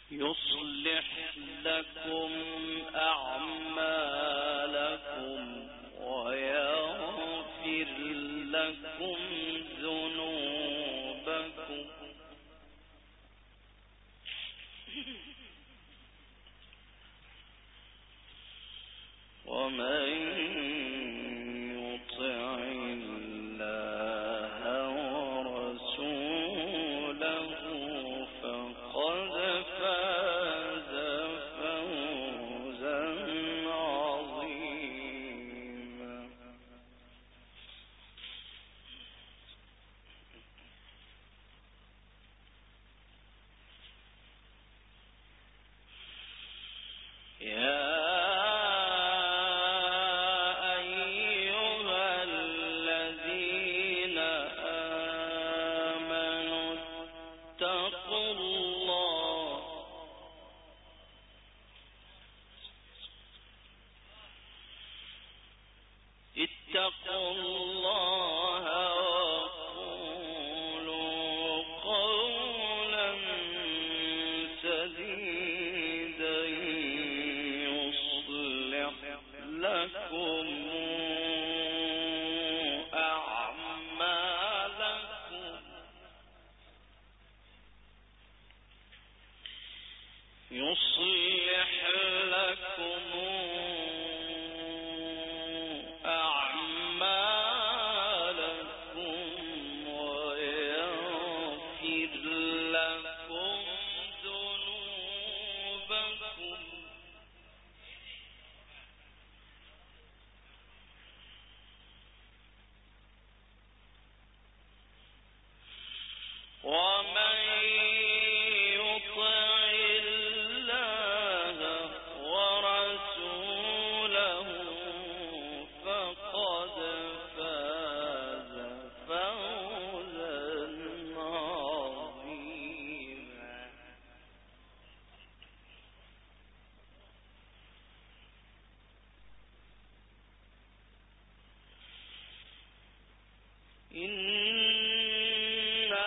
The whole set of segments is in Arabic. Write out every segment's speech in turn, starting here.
يصلح لكم أعمالكم ويغفر لكم ذنوبكم ومن يطع الله ورسوله فقد فاز فوزا عظيما. اتقوا الله وقولوا قولا سديدا يصلح لكم أعمالكم يصلح لكم أعمالكم ويغفر لكم ذنوبكم ومن يطع الله ورسوله فقد فاز فوزا عظيما. إنا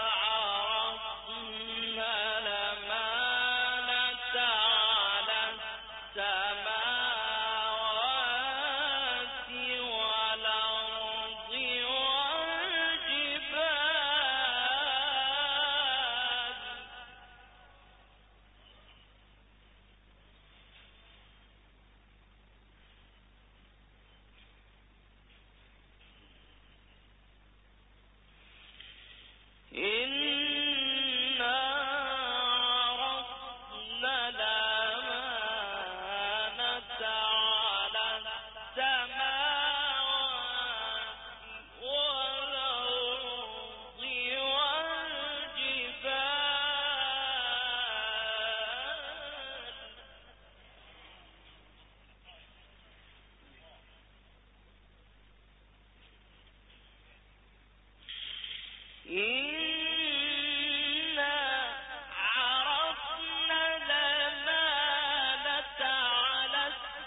عرضنا الأمانة على السماوات والأرض والجبال إنا عرضنا الأمانة على السماوات والأرض والجبال إنا عرضنا الأمانة على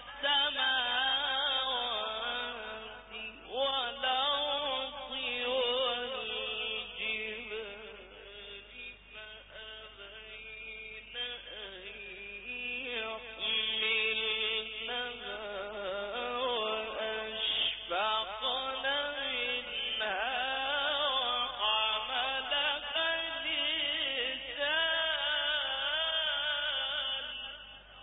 السماوات والأرض والجبال فأبين أن يحملنها وأشفقن منها وحملها الإنسان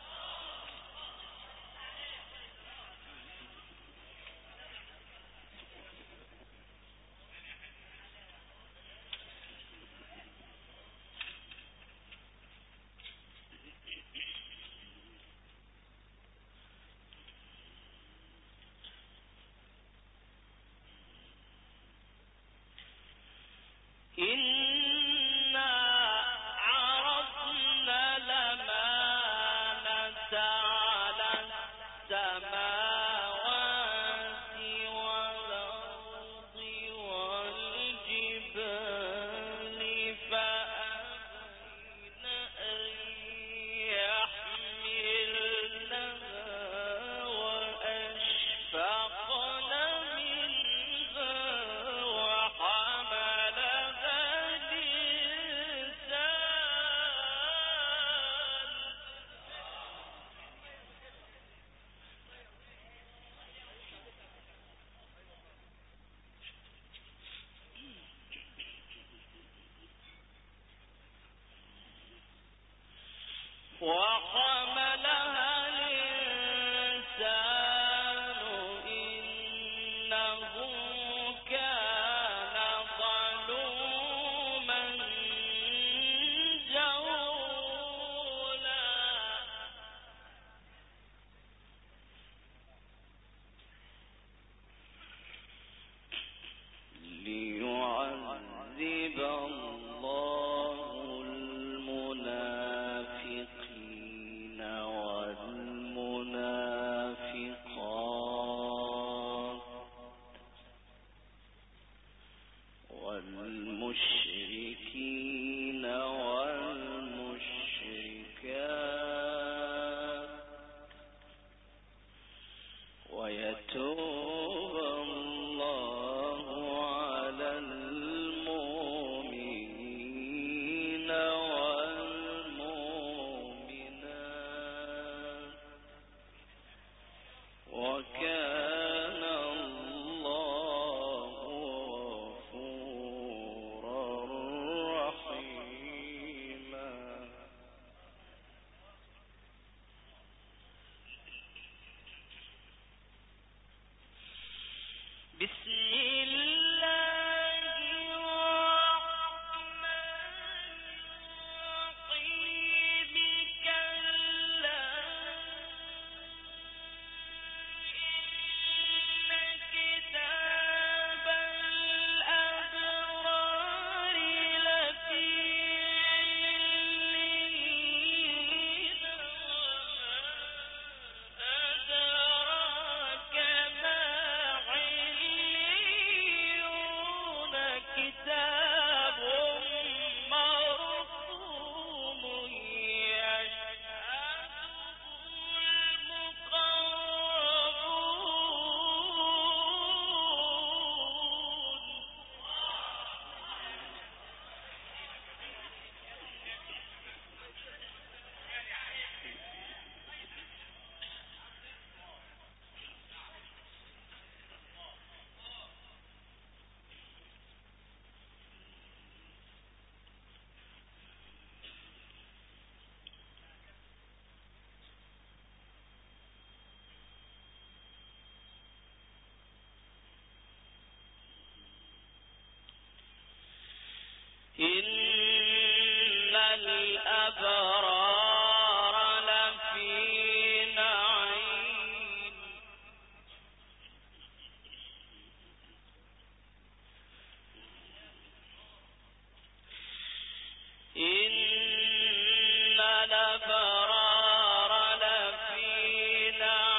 إنا عرضنا الأمانة على السماوات والأرض والجبال فأبين أن يحملنها وأشفقن منها وحملها وحملها الإنسان إنه كان ظلوما جهولا ليعذب الله المنافقين والمنافقات والمشركين والمشركات ويتوب الله على المؤمنين والمؤمنات وكان الله غفورا رحيما. بسم الله الرحمن الرحيم كلا إن كتاب الأبرار لفي عليين أدراك ما عليون كتاب مرقوم يشهده إن الأبرار لفي نعيم إن الأبرار لفي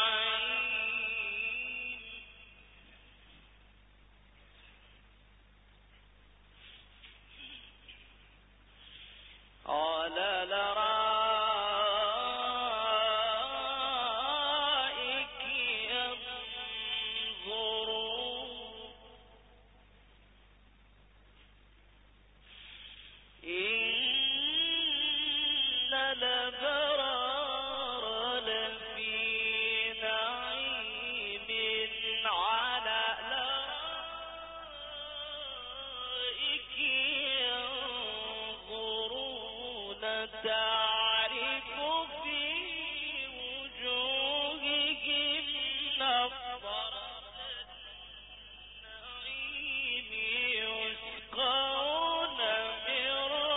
نعيم على الأرائك ينظرون إن الأبرار لفي نعيم على الأرائك ينظرون تعرف في وجوههم نظرة النعيم يسقون من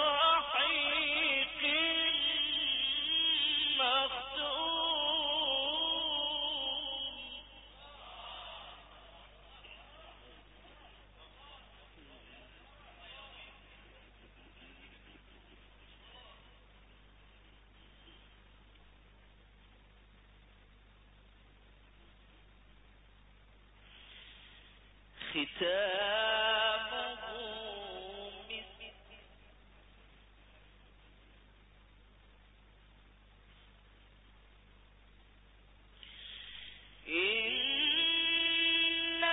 رحيق مختوم ختامه مسك إن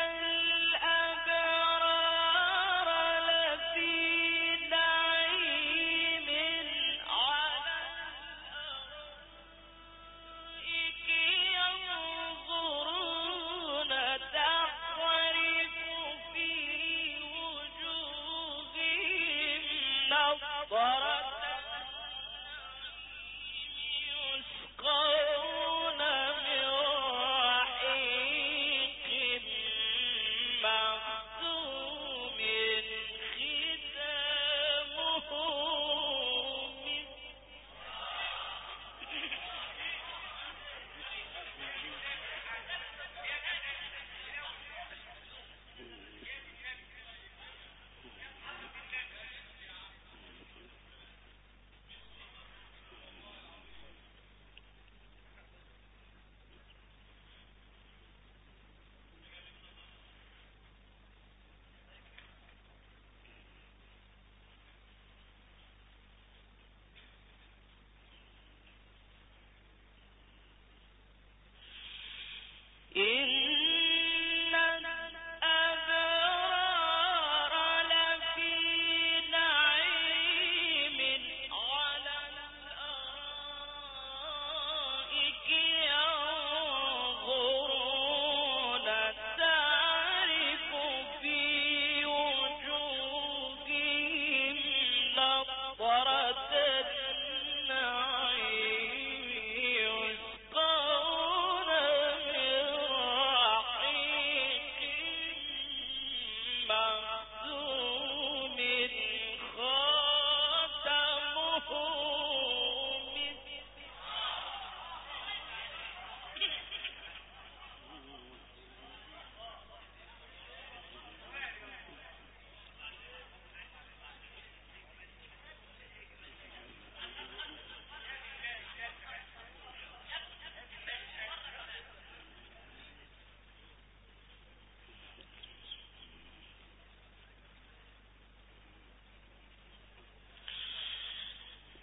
الأبرار لفي نعيم على الأرائك ينظرون تعرف في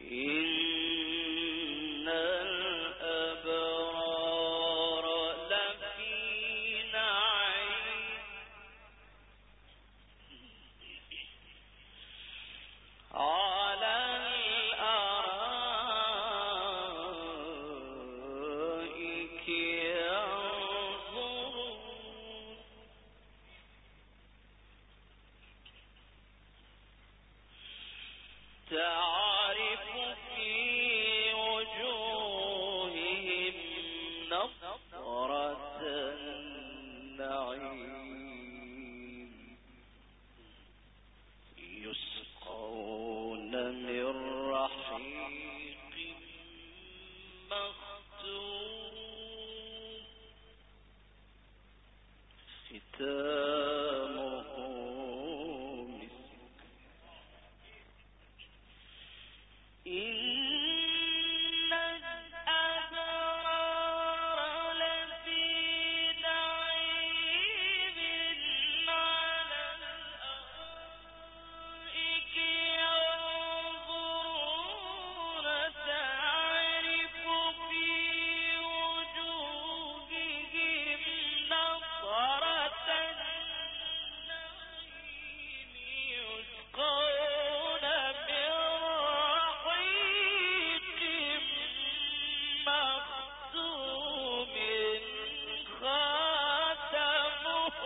إن الأبرار لفي نعيم على الأرائك ينظرون تعرف في وجوههم نضرة النعيم يسقون من رحيق مختوم ختامه مسك إن الأبرار لفي نعيم على الأرائك ينظرون تعرف في وجوههم نضرة النعيم يسقون من رحيق مختوم خاتمه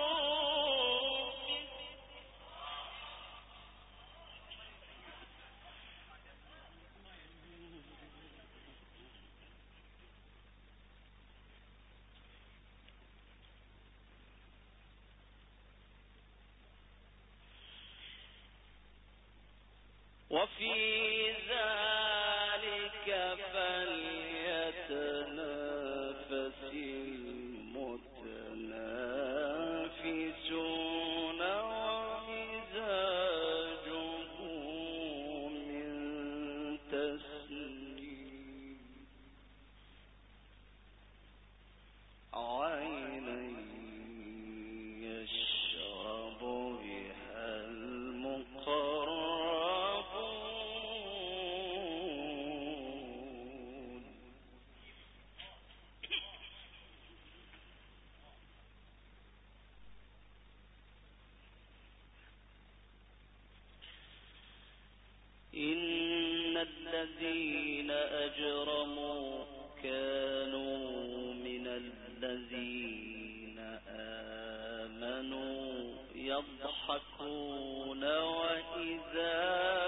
وفي ذلك فليتنافس المتنافسون ومزاجه من تسنيم عينا يشرب بها المقربون إن الذين أجرموا كانوا من الذين آمنوا يضحكون وإذا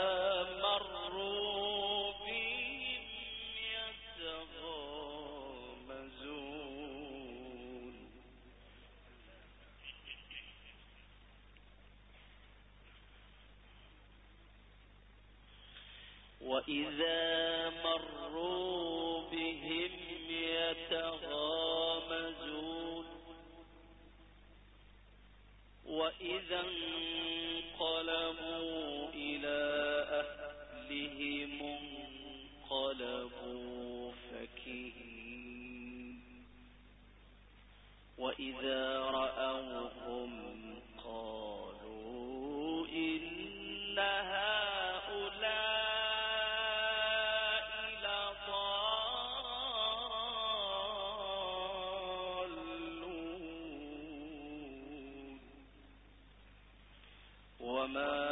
مروا بهم يتغامزون وإذا مروا بهم يتغامزون وإذا انقلبوا إلى أهلهم انقلبوا فكهين وإذا رأوهم قالوا إن هؤلاء وما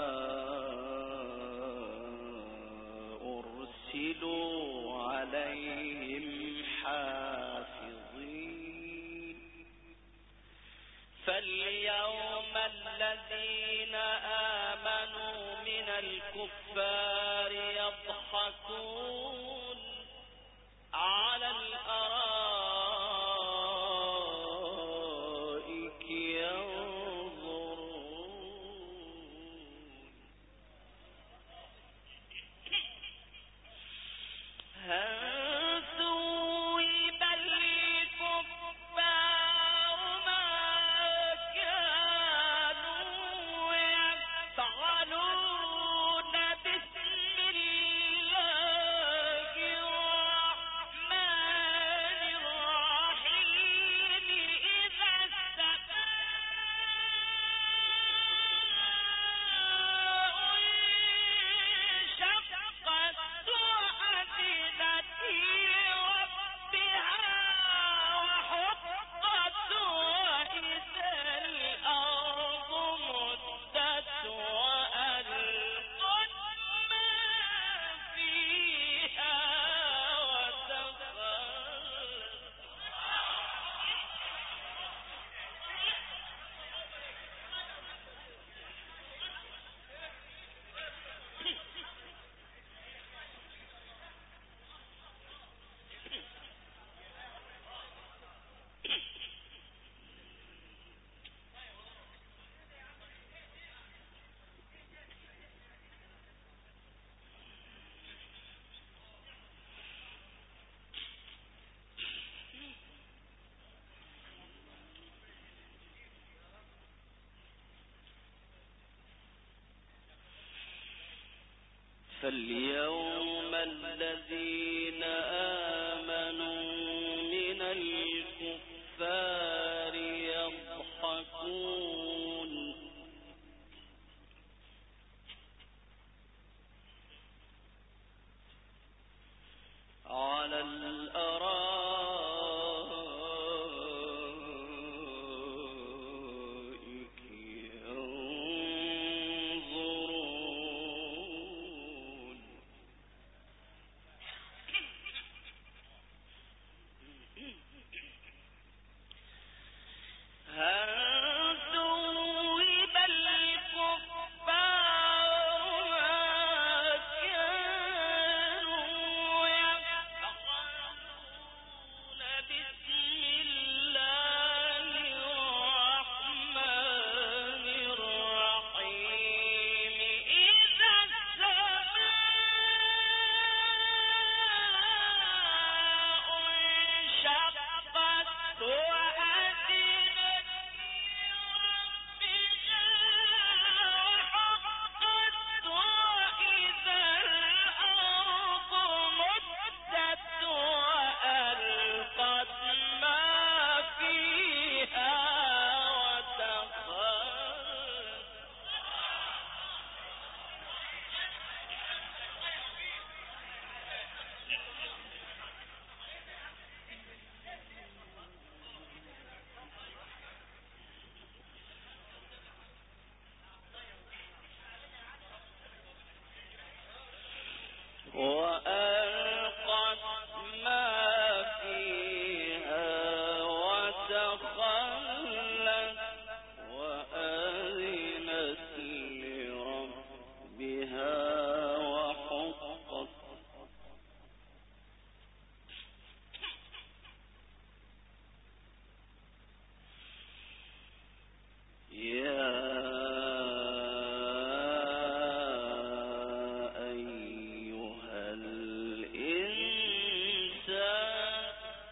أرسلوا عليهم حافظين فاليوم الذين آمنوا من الكفار يضحكون على الأرائك ينظرون هل ثوب الكفار ما فاليوم الذين آمنوا من الكفار يضحكون على الأرائك ينظرون هل ثوب الكفار ما كانوا يفعلون بسم الله الرحمن الرحيم إذا السماء انشقت وأذنت لربها وحقت وإذا الأرض مدت وألقت ما فيها وتخلت وألقت ما فيها وتخلت وأذنت لربها وحقت يا أيها الإنسان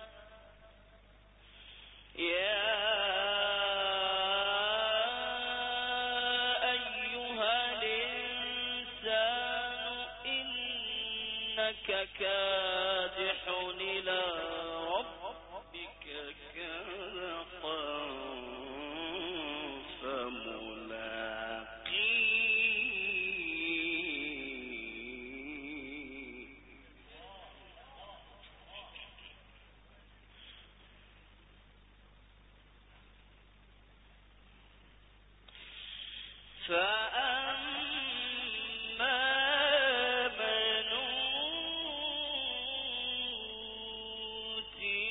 إنك كادح إلى ربك كدحا فملاقيه فأما من أوتي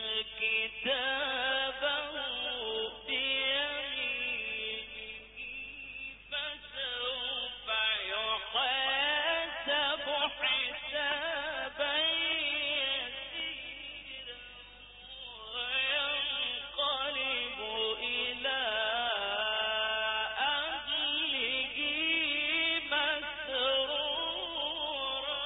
كتابه بيمينه فسوف يحاسب حسابا يسيرا وينقلب إلى أهله مسرورا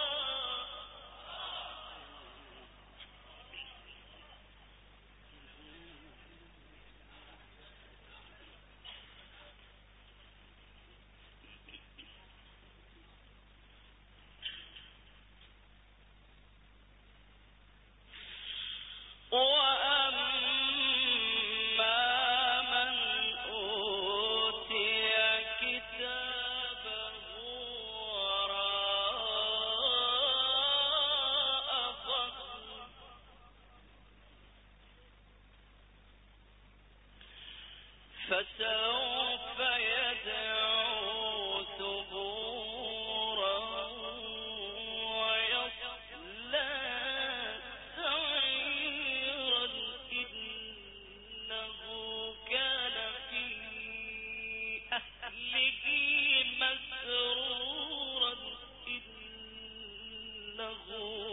وأما من أوتي كتابه وراء ظهره فسوف يدعو ثبورا ويصلى سعيرا إنه كان في أهله مسرورا إنه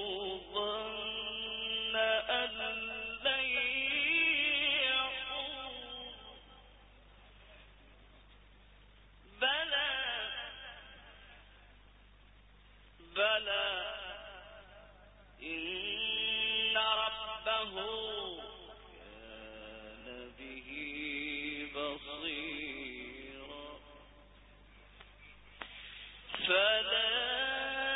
ظن أن لن يحور بلى إن ربه كان به بصيرا فلا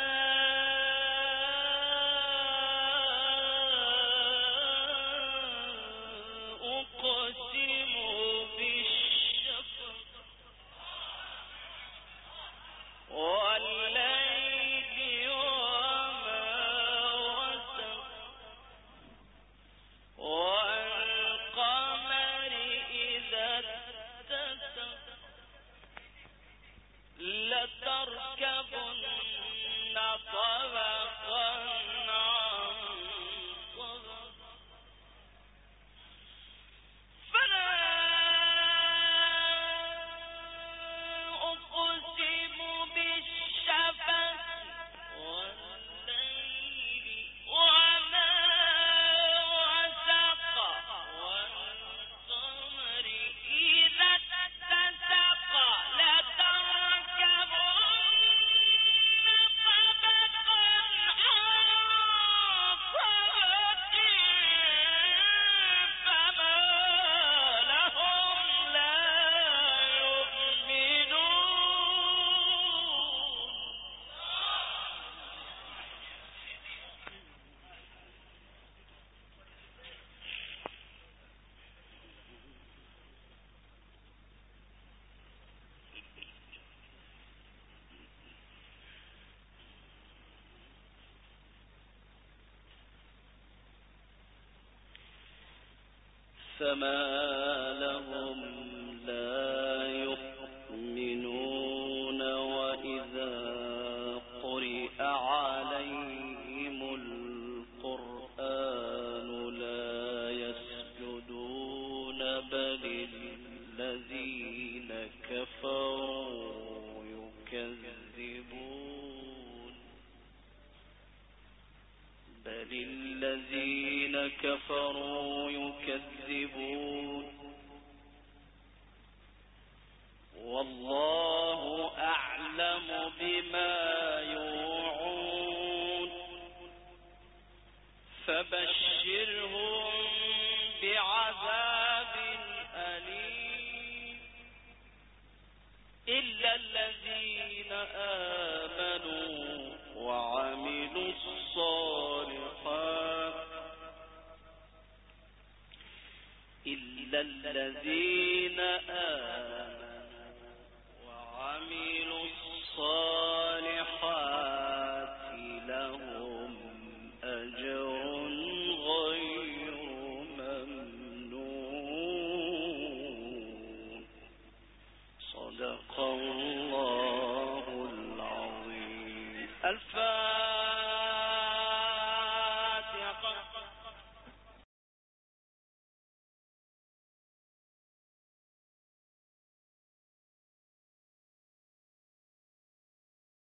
فما لهم لا يؤمنون وإذا قرئ عليهم القرآن لا يسجدون بل الذين كفروا يكذبون والله أعلم بما يوعون فبشرهم بعذاب أليم إلا الذين آمنوا وعملوا الصالحات إلا الذين